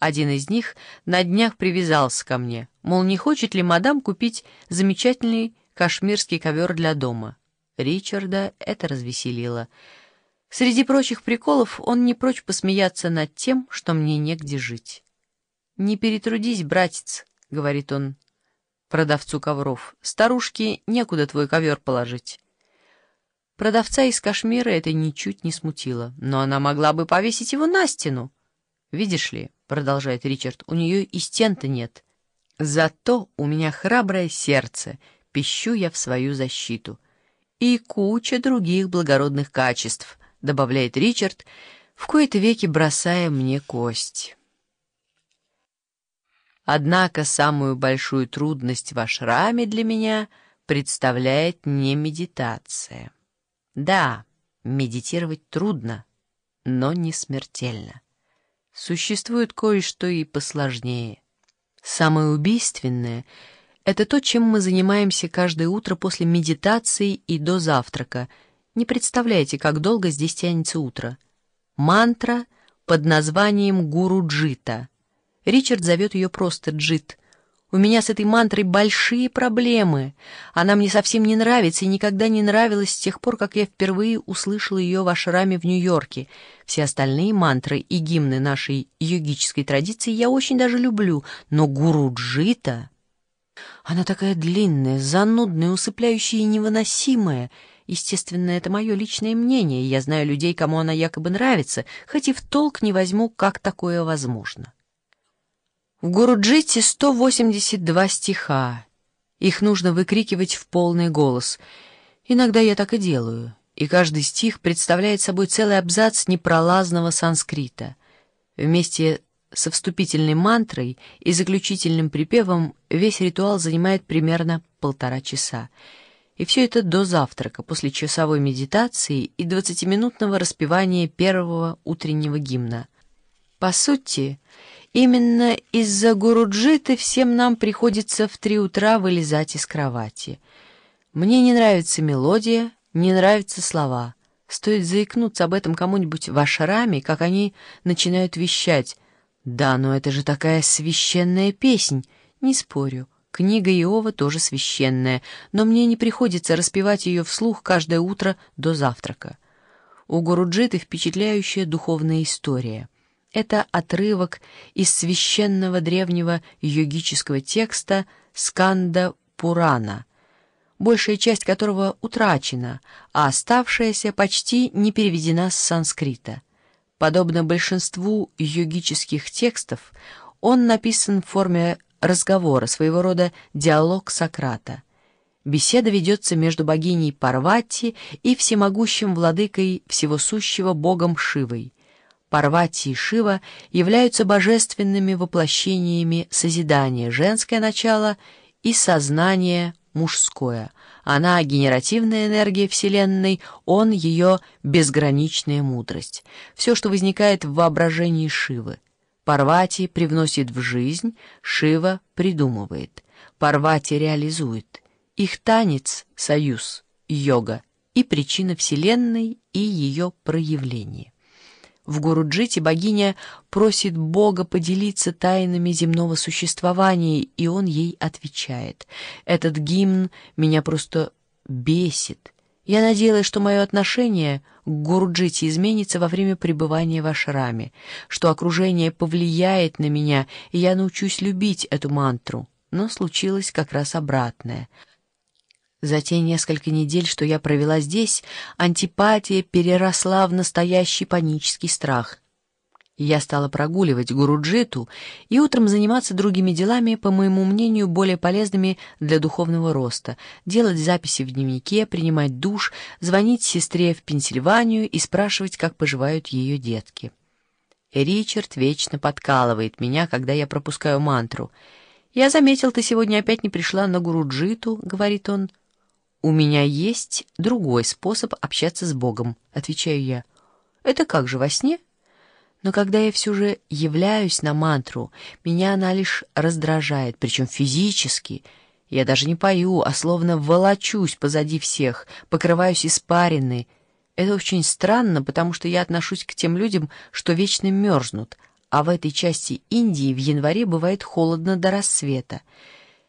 Один из них на днях привязался ко мне, мол, не хочет ли мадам купить замечательный кашмирский ковер для дома. Ричарда это развеселило. Среди прочих приколов он не прочь посмеяться над тем, что мне негде жить. «Не перетрудись, братец», — говорит он продавцу ковров, — «старушке некуда твой ковер положить». Продавца из Кашмира это ничуть не смутило, но она могла бы повесить его на стену. «Видишь ли», — продолжает Ричард, — «у нее и стен-то нет. Зато у меня храброе сердце, пищу я в свою защиту. И куча других благородных качеств», — добавляет Ричард, в кои-то веки бросая мне кость. Однако самую большую трудность в ашраме для меня представляет не медитация. Да, медитировать трудно, но не смертельно. Существует кое-что и посложнее. Самое убийственное — это то, чем мы занимаемся каждое утро после медитации и до завтрака. Не представляете, как долго здесь тянется утро. Мантра под названием «Гуру Джита». Ричард зовет ее просто Джит. У меня с этой мантрой большие проблемы. Она мне совсем не нравится и никогда не нравилась с тех пор, как я впервые услышал ее в ашраме в Нью-Йорке. Все остальные мантры и гимны нашей йогической традиции я очень даже люблю, но Гуру Джита... Она такая длинная, занудная, усыпляющая и невыносимая. Естественно, это мое личное мнение, и я знаю людей, кому она якобы нравится, хоть и в толк не возьму, как такое возможно. В Гуру-Джите 182 стиха. Их нужно выкрикивать в полный голос. Иногда я так и делаю, и каждый стих представляет собой целый абзац непролазного санскрита. Вместе со вступительной мантрой и заключительным припевом весь ритуал занимает примерно 1,5 часа. И все это до завтрака, после часовой медитации и 20-минутного распевания первого утреннего гимна. По сути, именно из-за Гуру-Джиты всем нам приходится в 3 утра вылезать из кровати. Мне не нравится мелодия, не нравятся слова. Стоит заикнуться об этом кому-нибудь в ашраме, как они начинают вещать. «Да, но это же такая священная песнь!» Не спорю, книга Иова тоже священная, но мне не приходится распевать ее вслух каждое утро до завтрака. У Гуру-Джиты впечатляющая духовная история. Это отрывок из священного древнего йогического текста Сканда-Пурана, большая часть которого утрачена, а оставшаяся почти не переведена с санскрита. Подобно большинству йогических текстов, он написан в форме разговора, своего рода диалог Сократа. Беседа ведется между богиней Парвати и всемогущим владыкой всего сущего богом Шивой. Парвати и Шива являются божественными воплощениями созидания, женское начало и сознание мужское. Она — генеративная энергия Вселенной, он — ее безграничная мудрость. Все, что возникает в воображении Шивы. Парвати привносит в жизнь, Шива придумывает. Парвати реализует. Их танец — союз, йога, и причина Вселенной, и ее проявление. В Гуру-Джите богиня просит Бога поделиться тайнами земного существования, и он ей отвечает. Этот гимн меня просто бесит. Я надеялась, что мое отношение к Гуру-Джите изменится во время пребывания в ашраме, что окружение повлияет на меня, и я научусь любить эту мантру. Но случилось как раз обратное. За те несколько недель, что я провела здесь, антипатия переросла в настоящий панический страх. Я стала прогуливать Гуру-Джиту и утром заниматься другими делами, по моему мнению, более полезными для духовного роста, делать записи в дневнике, принимать душ, звонить сестре в Пенсильванию и спрашивать, как поживают ее детки. Ричард вечно подкалывает меня, когда я пропускаю мантру. «Я заметил, ты сегодня опять не пришла на Гуру-Джиту», — говорит он. «У меня есть другой способ общаться с Богом», — отвечаю я. «Это как же, во сне?» Но когда я все же являюсь на мантру, меня она лишь раздражает, причем физически. Я даже не пою, а словно волочусь позади всех, покрываюсь испариной. Это очень странно, потому что я отношусь к тем людям, что вечно мерзнут, а в этой части Индии в январе бывает холодно до рассвета.